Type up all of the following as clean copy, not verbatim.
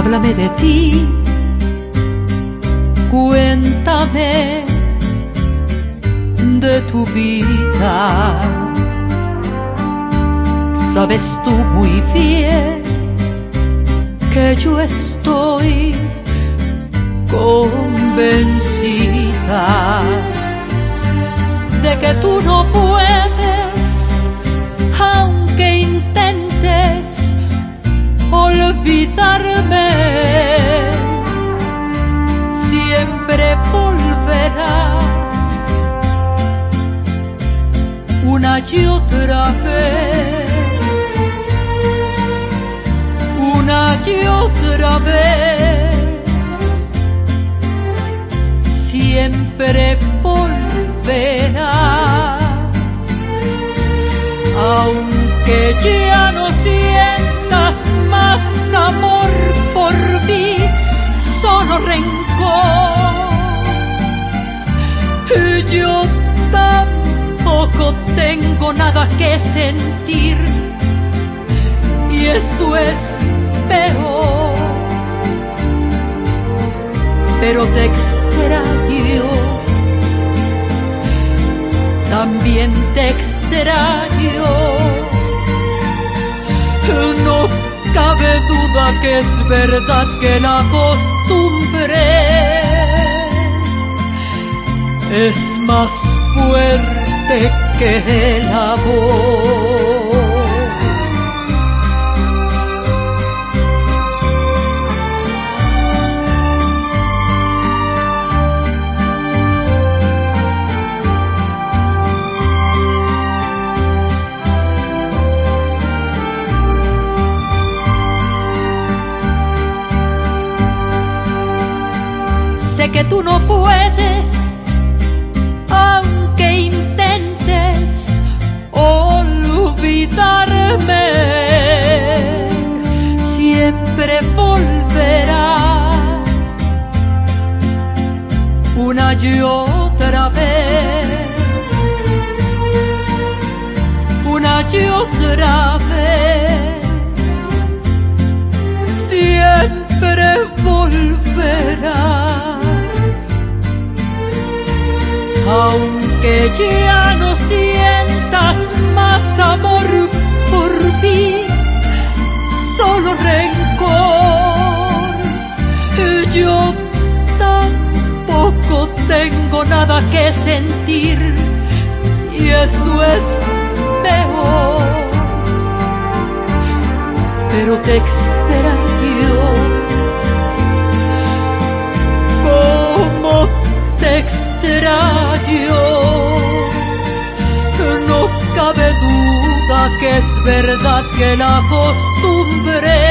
Háblame de ti, cuéntame de tu vida. Sabes tú muy bien que yo estoy convencida de que tú no puedes, aunque intentes olvidarme. Siempre volverás una y otra vez, una y otra vez. Siempre volverás, aunque ya no sientas más amor por mí, solo rencor. Yo tampoco tengo nada que sentir, y eso es peor. Pero te extraño, también te extraño. No cabe duda que es verdad que la costumbre es más fuerte que el amor. Sé que tú no puedes, aunque intentes olvidarme. Siempre volverás una y otra vez, una y otra vez. Siempre volverás, aunque ya no sientas más amor por mí, solo rencor. Yo tampoco tengo nada que sentir, y eso es mejor. Pero te extraño, como te extraño. No cabe duda que es verdad que la costumbre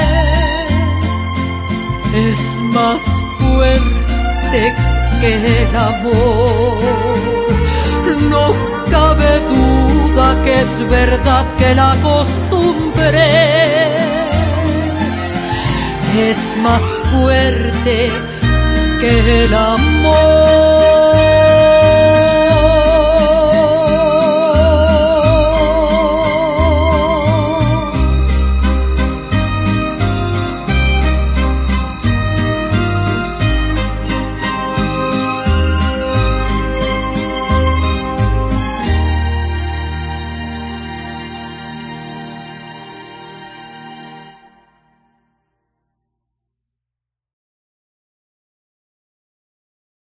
es más fuerte que el amor. No cabe duda que es verdad que la costumbre es más fuerte que el amor.